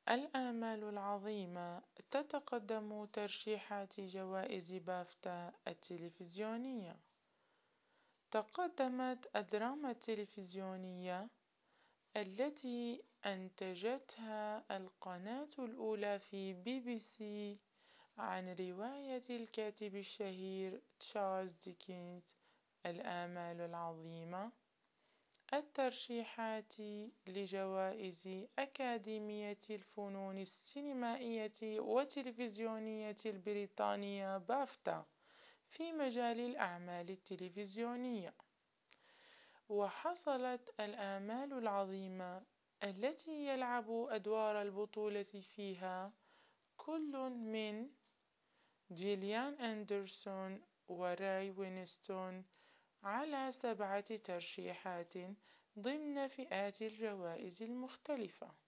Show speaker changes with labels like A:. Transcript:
A: الآمال العظيمة تتقدم ترشيحات جوائز بافتا التلفزيونية. تقدمت الدراما التلفزيونية التي أنتجتها القناة الأولى في BBC عن رواية الكاتب الشهير تشارلز ديكنز الآمال العظيمة الترشيحات لجوائز أكاديمية الفنون السينمائية والتلفزيونية البريطانية بافتا في مجال الأعمال التلفزيونية. وحصلت الآمال العظيمة التي يلعب أدوار البطولة فيها كل من جيليان أندرسون وراي وينستون على 7 ترشيحات ضمن فئات الجوائز المختلفة.